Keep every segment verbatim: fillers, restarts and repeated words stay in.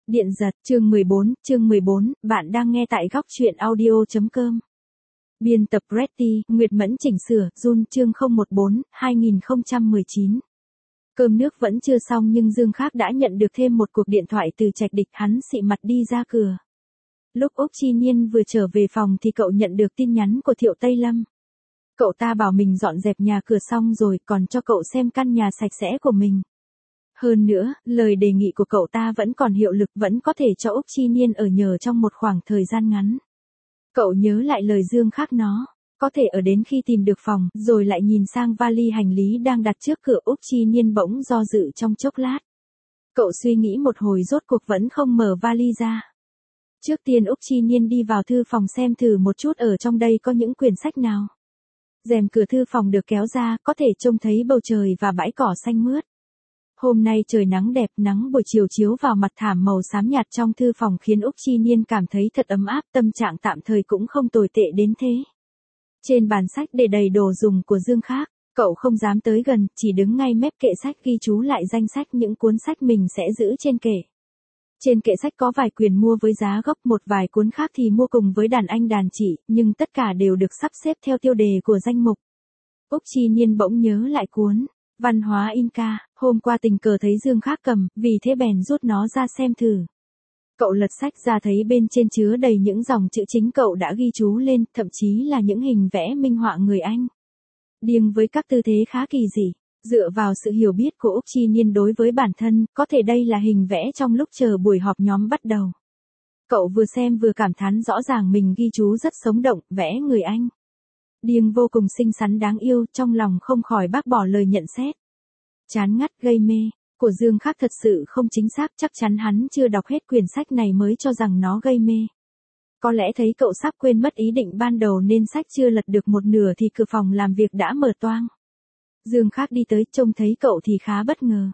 Điện giật, chương mười bốn, chương mười bốn, bạn đang nghe tại góc truyện audio.com. Biên tập Pretty, Nguyệt Mẫn chỉnh sửa, Jun chương không một bốn, hai nghìn không trăm mười chín. Cơm nước vẫn chưa xong nhưng Dương Khác đã nhận được thêm một cuộc điện thoại từ Trạch Địch, hắn xị mặt đi ra cửa. Lúc Úc Chi Niên vừa trở về phòng thì cậu nhận được tin nhắn của Thiệu Tây Lâm. Cậu ta bảo mình dọn dẹp nhà cửa xong rồi, còn cho cậu xem căn nhà sạch sẽ của mình. Hơn nữa, lời đề nghị của cậu ta vẫn còn hiệu lực, vẫn có thể cho Úc Chi Niên ở nhờ trong một khoảng thời gian ngắn. Cậu nhớ lại lời Dương Khác nó, có thể ở đến khi tìm được phòng, rồi lại nhìn sang vali hành lý đang đặt trước cửa. Úc Chi Niên bỗng do dự trong chốc lát. Cậu suy nghĩ một hồi rốt cuộc vẫn không mở vali ra. Trước tiên Úc Chi Niên đi vào thư phòng xem thử một chút ở trong đây có những quyển sách nào. Rèm cửa thư phòng được kéo ra, có thể trông thấy bầu trời và bãi cỏ xanh mướt. Hôm nay trời nắng đẹp, nắng buổi chiều chiếu vào mặt thảm màu xám nhạt trong thư phòng khiến Úc Chi Niên cảm thấy thật ấm áp, tâm trạng tạm thời cũng không tồi tệ đến thế. Trên bàn sách để đầy đồ dùng của Dương Khác, cậu không dám tới gần, chỉ đứng ngay mép kệ sách ghi chú lại danh sách những cuốn sách mình sẽ giữ trên kệ. Trên kệ sách có vài quyển mua với giá gốc, một vài cuốn khác thì mua cùng với đàn anh đàn chị, nhưng tất cả đều được sắp xếp theo tiêu đề của danh mục. Úc Chi Niên bỗng nhớ lại cuốn Văn hóa Inca, hôm qua tình cờ thấy Dương Khác cầm, vì thế bèn rút nó ra xem thử. Cậu lật sách ra thấy bên trên chứa đầy những dòng chữ chính cậu đã ghi chú lên, thậm chí là những hình vẽ minh họa người Anh. Điềm với các tư thế khá kỳ dị, dựa vào sự hiểu biết của Úc Chi Niên đối với bản thân, có thể đây là hình vẽ trong lúc chờ buổi họp nhóm bắt đầu. Cậu vừa xem vừa cảm thán rõ ràng mình ghi chú rất sống động, vẽ người Anh. Điềm vô cùng xinh xắn đáng yêu, trong lòng không khỏi bác bỏ lời nhận xét. Chán ngắt, gây mê, của Dương Khác thật sự không chính xác, chắc chắn hắn chưa đọc hết quyển sách này mới cho rằng nó gây mê. Có lẽ thấy cậu sắp quên mất ý định ban đầu nên sách chưa lật được một nửa thì cửa phòng làm việc đã mở toang. Dương Khác đi tới, trông thấy cậu thì khá bất ngờ.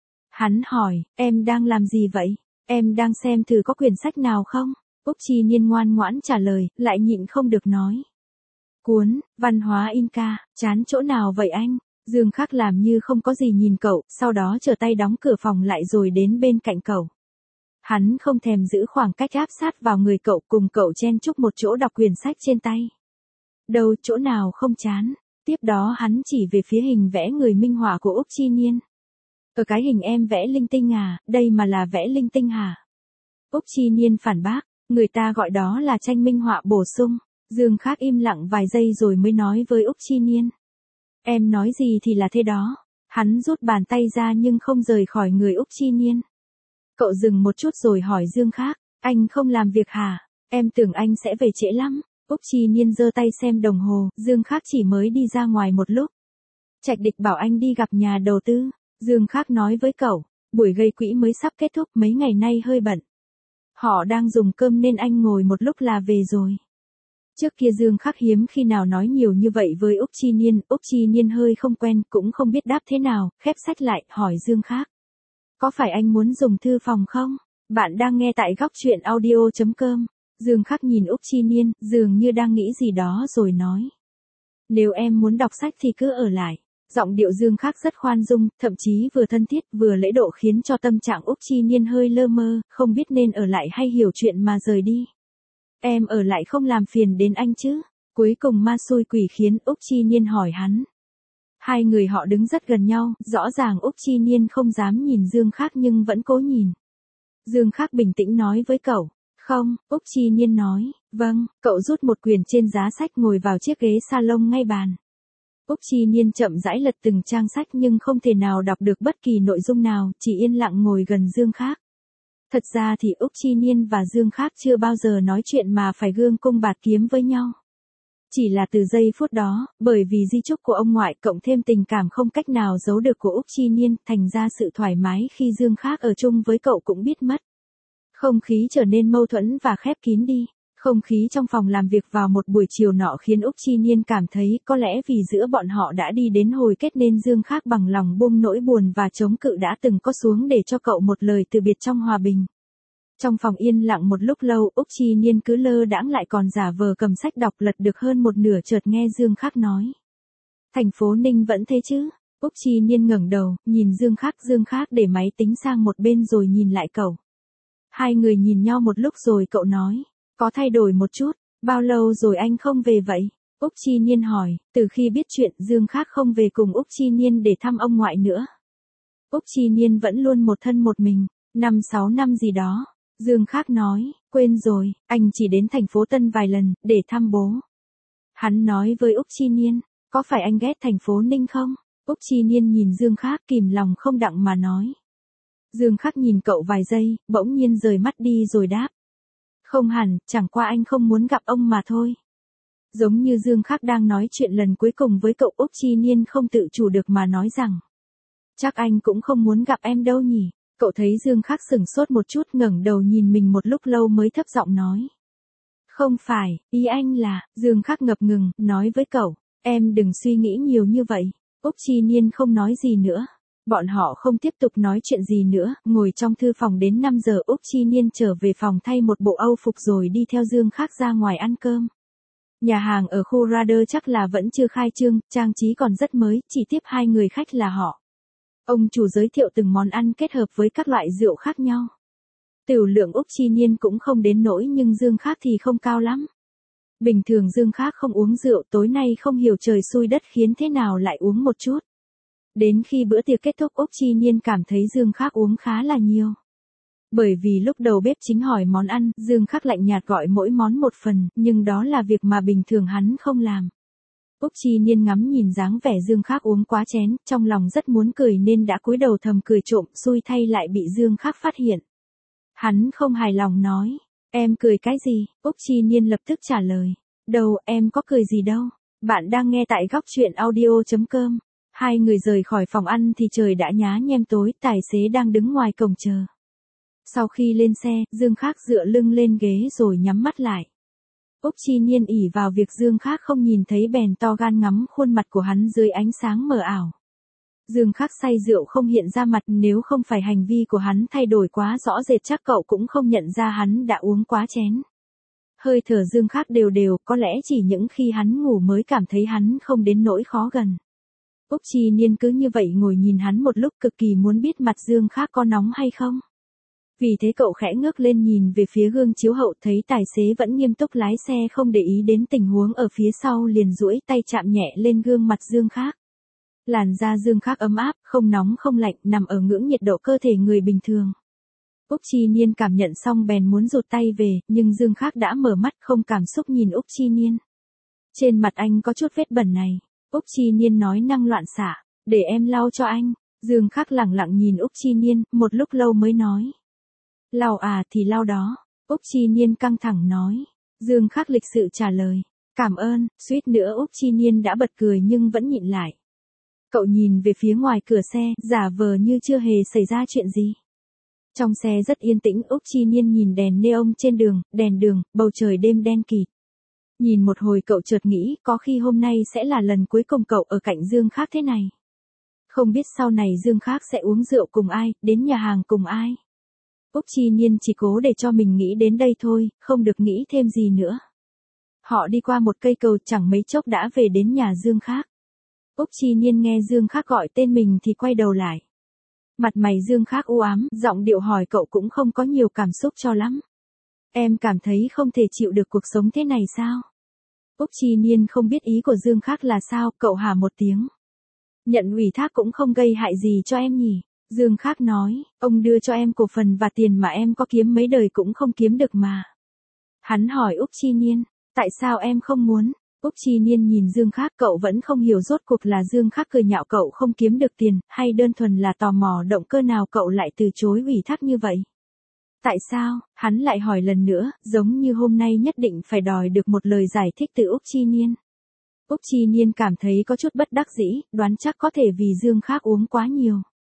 Hắn hỏi, em đang làm gì vậy? Em đang xem thử có quyển sách nào không? Úc Chi Niên ngoan ngoãn trả lời, lại nhịn không được nói. Cuốn Văn hóa Inca, chán chỗ nào vậy anh? Dương Khác làm như không có gì nhìn cậu, sau đó trở tay đóng cửa phòng lại rồi đến bên cạnh cậu. Hắn không thèm giữ khoảng cách áp sát vào người cậu, cùng cậu chen chúc một chỗ đọc quyển sách trên tay. Đâu, chỗ nào không chán? Tiếp đó hắn chỉ về phía hình vẽ người minh họa của Úc Chi Niên. Ở cái hình em vẽ linh tinh à, đây mà là vẽ linh tinh hả? Úc Chi Niên phản bác, người ta gọi đó là tranh minh họa bổ sung. Dương Khác im lặng vài giây rồi mới nói với Úc Chi Niên. Em nói gì thì là thế đó. Hắn rút bàn tay ra nhưng không rời khỏi người Úc Chi Niên. Cậu dừng một chút rồi hỏi Dương Khác, anh không làm việc hả? Em tưởng anh sẽ về trễ lắm. Úc Chi Niên giơ tay xem đồng hồ, Dương Khác chỉ mới đi ra ngoài một lúc. Trạch Địch bảo anh đi gặp nhà đầu tư. Dương Khác nói với cậu, buổi gây quỹ mới sắp kết thúc, mấy ngày nay hơi bận. Họ đang dùng cơm nên anh ngồi một lúc là về rồi. Trước kia Dương Khác hiếm khi nào nói nhiều như vậy với Úc Chi Niên, Úc Chi Niên hơi không quen, cũng không biết đáp thế nào, khép sách lại, hỏi Dương Khác. Có phải anh muốn dùng thư phòng không? Bạn đang nghe tại góc truyện audio.com. Dương Khác nhìn Úc Chi Niên, dường như đang nghĩ gì đó rồi nói. Nếu em muốn đọc sách thì cứ ở lại. Giọng điệu Dương Khác rất khoan dung, thậm chí vừa thân thiết vừa lễ độ khiến cho tâm trạng Úc Chi Niên hơi lơ mơ, không biết nên ở lại hay hiểu chuyện mà rời đi. Em ở lại không làm phiền đến anh chứ? Cuối cùng ma xui quỷ khiến Úc Chi Niên hỏi hắn. Hai người họ đứng rất gần nhau, rõ ràng Úc Chi Niên không dám nhìn Dương Khác nhưng vẫn cố nhìn. Dương Khác bình tĩnh nói với cậu. Không, Úc Chi Niên nói. Vâng, cậu rút một quyển trên giá sách ngồi vào chiếc ghế salon ngay bàn. Úc Chi Niên chậm rãi lật từng trang sách nhưng không thể nào đọc được bất kỳ nội dung nào, chỉ yên lặng ngồi gần Dương Khác. Thật ra thì Úc Chi Niên và Dương Khác chưa bao giờ nói chuyện mà phải gương cung bạt kiếm với nhau. Chỉ là từ giây phút đó, bởi vì di chúc của ông ngoại cộng thêm tình cảm không cách nào giấu được của Úc Chi Niên, thành ra sự thoải mái khi Dương Khác ở chung với cậu cũng biết mất. Không khí trở nên mâu thuẫn và khép kín đi. Không khí trong phòng làm việc vào một buổi chiều nọ khiến Úc Chi Niên cảm thấy có lẽ vì giữa bọn họ đã đi đến hồi kết nên Dương Khác bằng lòng buông nỗi buồn và chống cự đã từng có xuống để cho cậu một lời từ biệt trong hòa bình. Trong phòng yên lặng một lúc lâu, Úc Chi Niên cứ lơ đãng lại còn giả vờ cầm sách đọc, lật được hơn một nửa chợt nghe Dương Khác nói. Thành phố Ninh vẫn thế chứ? Úc Chi Niên ngẩng đầu, nhìn Dương Khác, Dương Khác để máy tính sang một bên rồi nhìn lại cậu. Hai người nhìn nhau một lúc rồi cậu nói, có thay đổi một chút, bao lâu rồi anh không về vậy? Úc Chi Niên hỏi, từ khi biết chuyện Dương Khác không về cùng Úc Chi Niên để thăm ông ngoại nữa. Úc Chi Niên vẫn luôn một thân một mình, năm sáu năm gì đó. Dương Khác nói, quên rồi, anh chỉ đến thành phố Tân vài lần, để thăm bố. Hắn nói với Úc Chi Niên, có phải anh ghét thành phố Ninh không? Úc Chi Niên nhìn Dương Khác kìm lòng không đặng mà nói. Dương Khác nhìn cậu vài giây, bỗng nhiên rời mắt đi rồi đáp. Không hẳn, chẳng qua anh không muốn gặp ông mà thôi. Giống như Dương Khác đang nói chuyện lần cuối cùng với cậu, Úc Chi Niên không tự chủ được mà nói rằng. Chắc anh cũng không muốn gặp em đâu nhỉ. Cậu thấy Dương Khác sửng sốt một chút, ngẩng đầu nhìn mình một lúc lâu mới thấp giọng nói. Không phải, ý anh là, Dương Khác ngập ngừng, nói với cậu, em đừng suy nghĩ nhiều như vậy. Úc Chi Niên không nói gì nữa. Bọn họ không tiếp tục nói chuyện gì nữa, ngồi trong thư phòng đến năm giờ Úc Chi Niên trở về phòng thay một bộ âu phục rồi đi theo Dương Khác ra ngoài ăn cơm. Nhà hàng ở khu Radar chắc là vẫn chưa khai trương, trang trí còn rất mới, chỉ tiếp hai người khách là họ. Ông chủ giới thiệu từng món ăn kết hợp với các loại rượu khác nhau. Tửu lượng Úc Chi Niên cũng không đến nỗi nhưng Dương Khác thì không cao lắm. Bình thường Dương Khác không uống rượu, tối nay không hiểu trời xui đất khiến thế nào lại uống một chút. Đến khi bữa tiệc kết thúc Úc Chi Niên cảm thấy Dương Khác uống khá là nhiều. Bởi vì lúc đầu bếp chính hỏi món ăn, Dương Khác lạnh nhạt gọi mỗi món một phần, nhưng đó là việc mà bình thường hắn không làm. Úc Chi Niên ngắm nhìn dáng vẻ Dương Khác uống quá chén, trong lòng rất muốn cười nên đã cúi đầu thầm cười trộm, xui thay lại bị Dương Khác phát hiện. Hắn không hài lòng nói, em cười cái gì? Úc Chi Niên lập tức trả lời, đâu, em có cười gì đâu. Bạn đang nghe tại góc truyện audio chấm com. Hai người rời khỏi phòng ăn thì trời đã nhá nhem tối, tài xế đang đứng ngoài cổng chờ. Sau khi lên xe, Dương Khác dựa lưng lên ghế rồi nhắm mắt lại. Úc Chi Niên ỷ vào việc Dương Khác không nhìn thấy bèn to gan ngắm khuôn mặt của hắn dưới ánh sáng mờ ảo. Dương Khác say rượu không hiện ra mặt, nếu không phải hành vi của hắn thay đổi quá rõ rệt chắc cậu cũng không nhận ra hắn đã uống quá chén. Hơi thở Dương Khác đều đều, có lẽ chỉ những khi hắn ngủ mới cảm thấy hắn không đến nỗi khó gần. Úc Chi Niên cứ như vậy ngồi nhìn hắn một lúc, cực kỳ muốn biết mặt Dương Khác có nóng hay không. Vì thế cậu khẽ ngước lên nhìn về phía gương chiếu hậu, thấy tài xế vẫn nghiêm túc lái xe không để ý đến tình huống ở phía sau, liền duỗi tay chạm nhẹ lên gương mặt Dương Khác. Làn da Dương Khác ấm áp, không nóng không lạnh, nằm ở ngưỡng nhiệt độ cơ thể người bình thường. Úc Chi Niên cảm nhận xong bèn muốn rụt tay về, nhưng Dương Khác đã mở mắt không cảm xúc nhìn Úc Chi Niên. Trên mặt anh có chút vết bẩn này. Úc Chi Niên nói năng loạn xạ, để em lau cho anh. Dương Khác lẳng lặng nhìn Úc Chi Niên, một lúc lâu mới nói. Lau à thì lau đó. Úc Chi Niên căng thẳng nói. Dương Khác lịch sự trả lời. Cảm ơn, suýt nữa Úc Chi Niên đã bật cười nhưng vẫn nhịn lại. Cậu nhìn về phía ngoài cửa xe, giả vờ như chưa hề xảy ra chuyện gì. Trong xe rất yên tĩnh, Úc Chi Niên nhìn đèn neon trên đường, đèn đường, bầu trời đêm đen kịt. Nhìn một hồi cậu chợt nghĩ, có khi hôm nay sẽ là lần cuối cùng cậu ở cạnh Dương Khác thế này. Không biết sau này Dương Khác sẽ uống rượu cùng ai, đến nhà hàng cùng ai. Úc Chi Niên chỉ cố để cho mình nghĩ đến đây thôi, không được nghĩ thêm gì nữa. Họ đi qua một cây cầu, chẳng mấy chốc đã về đến nhà Dương Khác. Úc Chi Niên nghe Dương Khác gọi tên mình thì quay đầu lại. Mặt mày Dương Khác u ám, giọng điệu hỏi cậu cũng không có nhiều cảm xúc cho lắm. Em cảm thấy không thể chịu được cuộc sống thế này sao? Úc Chi Niên không biết ý của Dương Khác là sao, cậu hả một tiếng. Nhận ủy thác cũng không gây hại gì cho em nhỉ? Dương Khác nói, ông đưa cho em cổ phần và tiền mà em có kiếm mấy đời cũng không kiếm được mà. Hắn hỏi Úc Chi Niên, tại sao em không muốn? Úc Chi Niên nhìn Dương Khác, cậu vẫn không hiểu rốt cuộc là Dương Khác cười nhạo cậu không kiếm được tiền, hay đơn thuần là tò mò động cơ nào cậu lại từ chối ủy thác như vậy. Tại sao? Hắn lại hỏi lần nữa, giống như hôm nay nhất định phải đòi được một lời giải thích từ Úc Chi Niên. Úc Chi Niên cảm thấy có chút bất đắc dĩ, đoán chắc có thể vì Dương Khác uống quá nhiều.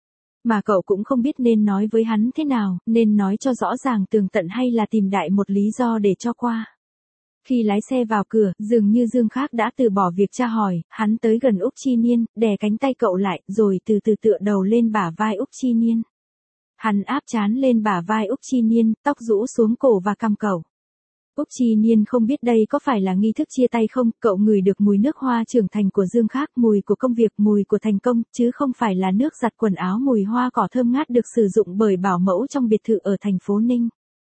Mà cậu cũng không biết nên nói với hắn thế nào, nên nói cho rõ ràng tường tận hay là tìm đại một lý do để cho qua. Khi lái xe vào cửa, dường như Dương Khác đã từ bỏ việc tra hỏi, hắn tới gần Úc Chi Niên, đè cánh tay cậu lại, rồi từ từ tựa đầu lên bả vai Úc Chi Niên. Hắn áp trán lên bả vai Úc Chi Niên, tóc rũ xuống cổ và cằm cậu. Úc Chi Niên không biết đây có phải là nghi thức chia tay không, cậu ngửi được mùi nước hoa trưởng thành của Dương Khác, mùi của công việc, mùi của thành công, chứ không phải là nước giặt quần áo, mùi hoa cỏ thơm ngát được sử dụng bởi bảo mẫu trong biệt thự ở thành phố Ninh.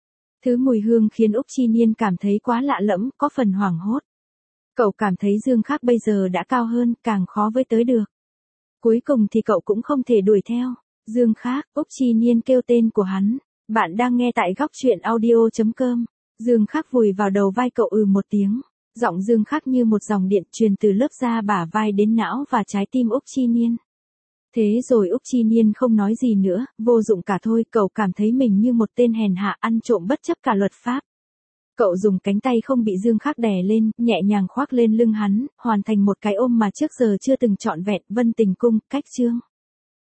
Thứ mùi hương khiến Úc Chi Niên cảm thấy quá lạ lẫm, có phần hoảng hốt. Cậu cảm thấy Dương Khắc bây giờ đã cao hơn, càng khó với tới được. Cuối cùng thì cậu cũng không thể đuổi theo. Dương Khắc, Úc Chi Niên kêu tên của hắn. Bạn đang nghe tại góc truyện audio.com. Dương Khắc vùi vào đầu vai cậu ừ một tiếng. Giọng Dương Khắc như một dòng điện truyền từ lớp da bả vai đến não và trái tim Úc Chi Niên. Thế rồi Úc Chi Niên không nói gì nữa, vô dụng cả thôi, cậu cảm thấy mình như một tên hèn hạ ăn trộm bất chấp cả luật pháp. Cậu dùng cánh tay không bị Dương Khắc đè lên, nhẹ nhàng khoác lên lưng hắn, hoàn thành một cái ôm mà trước giờ chưa từng trọn vẹn. Vân Tình Cung, cách chương.